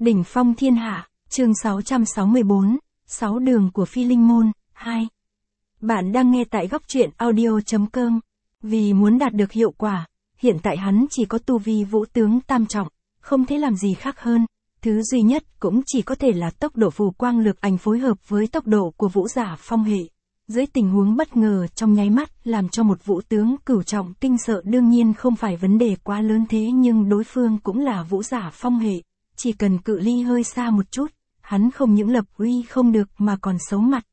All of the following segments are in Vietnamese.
Đỉnh phong thiên hạ, chương 664, 6 đường của Phi Linh Môn, 2. Bạn đang nghe tại góc truyện audio.com. Vì muốn đạt được hiệu quả, hiện tại hắn chỉ có tu vi vũ tướng tam trọng, không thể làm gì khác hơn. Thứ duy nhất cũng chỉ có thể là tốc độ phù quang lực ảnh phối hợp với tốc độ của vũ giả phong hệ. Dưới tình huống bất ngờ trong nháy mắt làm cho một vũ tướng cửu trọng kinh sợ đương nhiên không phải vấn đề quá lớn, thế nhưng đối phương cũng là vũ giả phong hệ. Chỉ cần cự ly hơi xa một chút, hắn không những lập uy không được mà còn xấu mặt.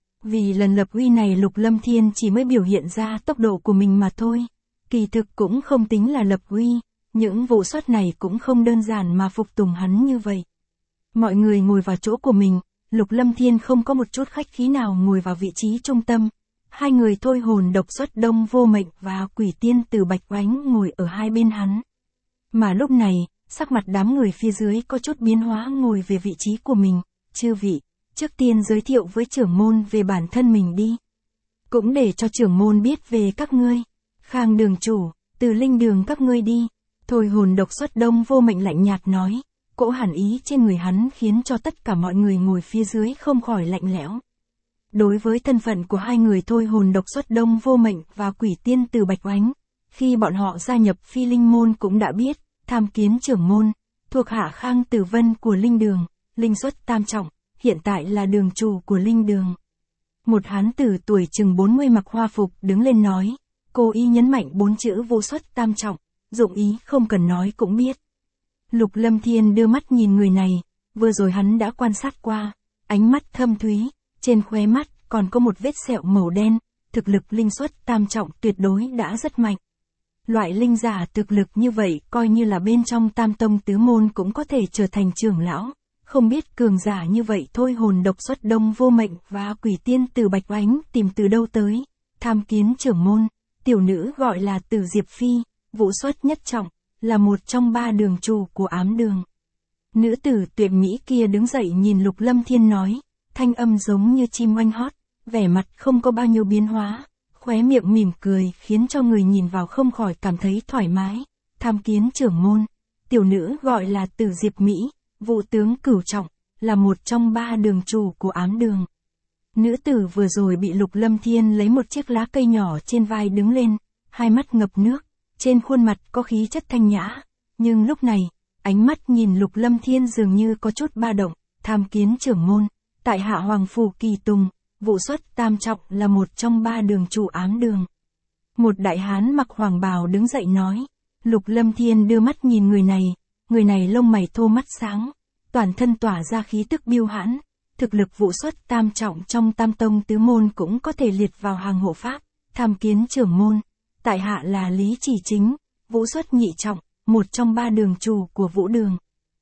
Vì lần lập uy này Lục Lâm Thiên chỉ mới biểu hiện ra tốc độ của mình mà thôi. Kỳ thực cũng không tính là lập uy, những vụ xuất này cũng không đơn giản mà phục tùng hắn như vậy. Mọi người ngồi vào chỗ của mình, Lục Lâm Thiên không có một chút khách khí nào ngồi vào vị trí trung tâm. Hai người thôi hồn độc xuất Đông Vô Mệnh và Quỷ Tiên Từ Bạch Oánh ngồi ở hai bên hắn. Mà lúc này, sắc mặt đám người phía dưới có chút biến hóa ngồi về vị trí của mình. Chư vị, trước tiên giới thiệu với trưởng môn về bản thân mình đi. Cũng để cho trưởng môn biết về các ngươi. Khang đường chủ, Từ Linh đường các ngươi đi. Thôi hồn độc xuất Đông Vô Mệnh lạnh nhạt nói. Cỗ hàn ý trên người hắn khiến cho tất cả mọi người ngồi phía dưới không khỏi lạnh lẽo. Đối với thân phận của hai người thôi hồn độc xuất Đông Vô Mệnh và Quỷ Tiên Từ Bạch Oánh, khi bọn họ gia nhập Phi Linh môn cũng đã biết. Tham kiến trưởng môn, thuộc hạ Khang Tử Vân của Linh đường, linh xuất tam trọng, hiện tại là đường chủ của Linh đường. Một hán tử tuổi chừng 40 mặc hoa phục đứng lên nói, cố ý nhấn mạnh 4 chữ vô xuất tam trọng, dụng ý không cần nói cũng biết. Lục Lâm Thiên đưa mắt nhìn người này, vừa rồi hắn đã quan sát qua, ánh mắt thâm thúy, trên khóe mắt còn có một vết sẹo màu đen, thực lực linh xuất tam trọng tuyệt đối đã rất mạnh. Loại linh giả thực lực như vậy coi như là bên trong tam tông tứ môn cũng có thể trở thành trưởng lão. Không biết cường giả như vậy thôi hồn độc xuất Đông Vô Mệnh và Quỷ Tiên Từ Bạch Oánh tìm từ đâu tới. Tham kiến trưởng môn, tiểu nữ gọi là Từ Diệp Phi, vũ xuất nhất trọng, là một trong 3 đường chủ của ám đường. Nữ tử tuyệt mỹ kia đứng dậy nhìn Lục Lâm Thiên nói, thanh âm giống như chim oanh hót, vẻ mặt không có bao nhiêu biến hóa. Khóe miệng mỉm cười khiến cho người nhìn vào không khỏi cảm thấy thoải mái. Tham kiến trưởng môn, tiểu nữ gọi là Từ Diệp Mỹ, vũ tướng cửu trọng, là một trong 3 đường chủ của ám đường. Nữ tử vừa rồi bị Lục Lâm Thiên lấy một chiếc lá cây nhỏ trên vai đứng lên, hai mắt ngập nước, trên khuôn mặt có khí chất thanh nhã. Nhưng lúc này, ánh mắt nhìn Lục Lâm Thiên dường như có chút ba động. Tham kiến trưởng môn, tại hạ Hoàng Phủ Kỳ Tùng, vũ xuất tam trọng là một trong 3 đường chủ ám đường. Một đại hán mặc hoàng bào đứng dậy nói. Lục Lâm Thiên đưa mắt nhìn người này lông mày thô mắt sáng, toàn thân tỏa ra khí tức biêu hãn, thực lực vũ xuất tam trọng trong tam tông tứ môn cũng có thể liệt vào hàng hộ pháp. Tham kiến trưởng môn, tại hạ là Lý Chỉ Chính, vũ xuất nhị trọng, một trong 3 đường chủ của vũ đường.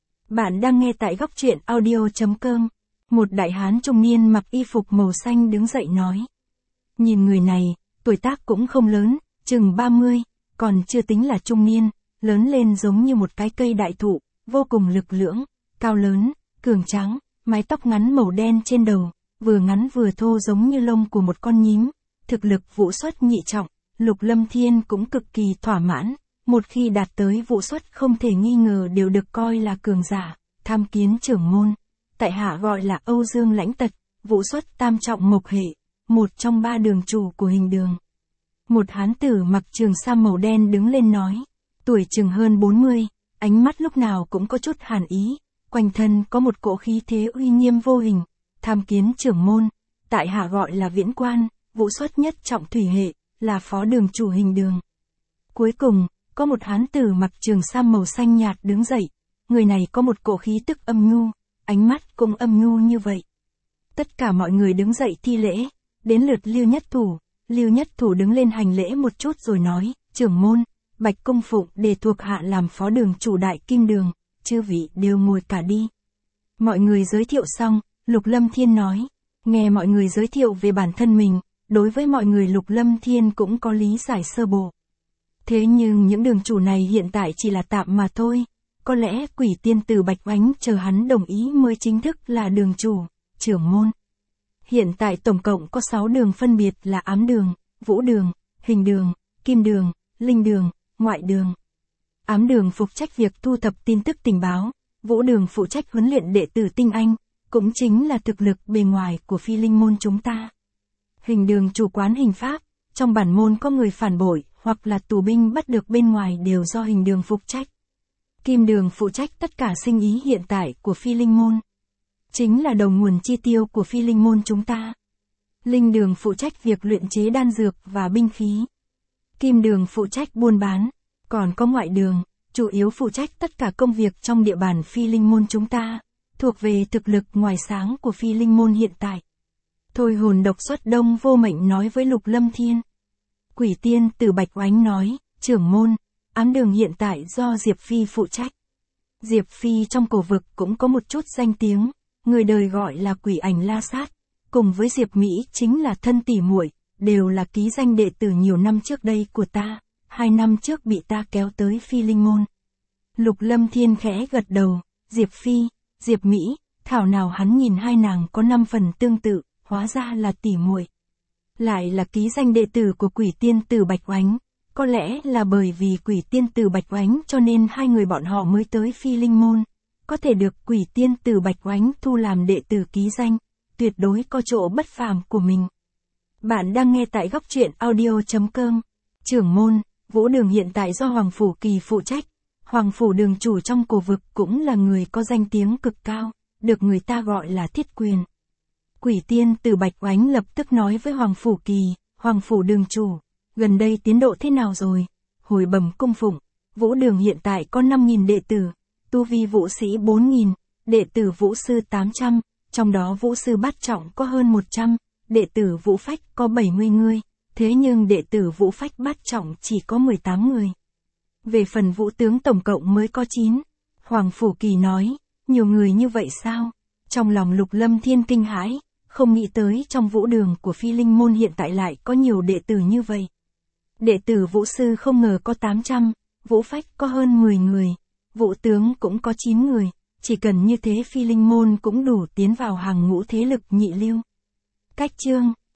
Bạn đang nghe tại góc truyện audio.com. Một đại hán trung niên mặc y phục màu xanh đứng dậy nói. Nhìn người này, tuổi tác cũng không lớn, chừng 30, còn chưa tính là trung niên, lớn lên giống như một cái cây đại thụ, vô cùng lực lưỡng, cao lớn, cường tráng, mái tóc ngắn màu đen trên đầu, vừa ngắn vừa thô giống như lông của một con nhím. Thực lực vũ xuất nhị trọng, Lục Lâm Thiên cũng cực kỳ thỏa mãn, một khi đạt tới vũ xuất không thể nghi ngờ đều được coi là cường giả. Tham kiến trưởng môn, tại hạ gọi là Âu Dương Lãnh Tật, vũ xuất tam trọng mộc hệ, một trong 3 đường chủ của Hình đường. Một hán tử mặc trường sam màu đen đứng lên nói, tuổi chừng hơn 40, ánh mắt lúc nào cũng có chút hàn ý, quanh thân có một cỗ khí thế uy nghiêm vô hình. Tham kiến trưởng môn, tại hạ gọi là Viễn Quan, vũ xuất nhất trọng thủy hệ, là phó đường chủ Hình đường. Cuối cùng, có một hán tử mặc trường sam màu xanh nhạt đứng dậy, người này có một cỗ khí tức âm nhu, ánh mắt cũng âm nhu như vậy. Tất cả mọi người đứng dậy thi lễ, đến lượt Lưu Nhất Thủ đứng lên hành lễ một chút rồi nói, trưởng môn, Bạch Cung Phụng để thuộc hạ làm phó đường chủ Đại Kim đường, chư vị đều ngồi cả đi. Mọi người giới thiệu xong, Lục Lâm Thiên nói, nghe mọi người giới thiệu về bản thân mình, đối với mọi người Lục Lâm Thiên cũng có lý giải sơ bộ. Thế nhưng những đường chủ này hiện tại chỉ là tạm mà thôi. Có lẽ Quỷ Tiên Từ Bạch Oánh chờ hắn đồng ý mới chính thức là đường chủ, trưởng môn. Hiện tại tổng cộng có 6 đường phân biệt là ám đường, vũ đường, hình đường, kim đường, linh đường, ngoại đường. Ám đường phụ trách việc thu thập tin tức tình báo, Vũ Đường phụ trách huấn luyện đệ tử tinh anh, cũng chính là thực lực bề ngoài của Phi Linh môn chúng ta. Hình Đường chủ quán hình pháp, trong bản môn có người phản bội, hoặc là tù binh bắt được bên ngoài đều do Hình Đường phụ trách. Kim Đường phụ trách tất cả sinh ý hiện tại của Phi Linh môn. Chính là đầu nguồn chi tiêu của Phi Linh môn chúng ta. Linh Đường phụ trách việc luyện chế đan dược và binh khí. Kim Đường phụ trách buôn bán, còn có Ngoại Đường, chủ yếu phụ trách tất cả công việc trong địa bàn Phi Linh môn chúng ta, thuộc về thực lực ngoài sáng của Phi Linh môn hiện tại. Thôi Hồn độc xuất Đông Vô Mệnh nói với Lục Lâm Thiên. Quỷ tiên Từ Bạch Oánh nói, trưởng môn, ám đường hiện tại do Diệp Phi phụ trách. Diệp Phi trong cổ vực cũng có một chút danh tiếng, người đời gọi là Quỷ Ảnh La Sát, cùng với Diệp Mỹ chính là thân tỉ muội, đều là ký danh đệ tử nhiều năm trước đây của ta, 2 năm trước bị ta kéo tới Phi Linh môn. Lục Lâm Thiên khẽ gật đầu, Diệp Phi, Diệp Mỹ, thảo nào hắn nhìn hai nàng có 5 phần tương tự, hóa ra là tỉ muội. Lại là ký danh đệ tử của Quỷ tiên Từ Bạch Oánh, có lẽ là bởi vì Quỷ tiên Từ Bạch Oánh cho nên hai người bọn họ mới tới Phi Linh môn, có thể được Quỷ tiên Từ Bạch Oánh thu làm đệ tử ký danh, tuyệt đối có chỗ bất phàm của mình. Bạn đang nghe tại góc truyện audio.com. Trưởng môn, Vũ Đường hiện tại do Hoàng Phủ Kỳ phụ trách. Hoàng Phủ Đường chủ trong cổ vực cũng là người có danh tiếng cực cao, được người ta gọi là Thiết Quyền. Quỷ tiên Từ Bạch Oánh lập tức nói với Hoàng Phủ Kỳ, Hoàng Phủ Đường chủ, gần đây tiến độ thế nào rồi? Hồi bẩm cung phụng, Vũ Đường hiện tại có 5.000 đệ tử, tu vi vũ sĩ 4.000, đệ tử vũ sư 800, trong đó vũ sư bát trọng có hơn 100, đệ tử vũ phách có 70 người, thế nhưng đệ tử vũ phách bát trọng chỉ có 18 người. Về phần vũ tướng tổng cộng mới có 9. Hoàng Phủ Kỳ nói, nhiều người như vậy sao? Trong lòng Lục Lâm Thiên kinh hãi, không nghĩ tới trong Vũ Đường của Phi Linh môn hiện tại lại có nhiều đệ tử như vậy. Đệ tử vũ sư không ngờ có 800, vũ phách có hơn 10 người, vũ tướng cũng có 9 người, chỉ cần như thế Phi Linh môn cũng đủ tiến vào hàng ngũ thế lực nhị lưu. Cách chương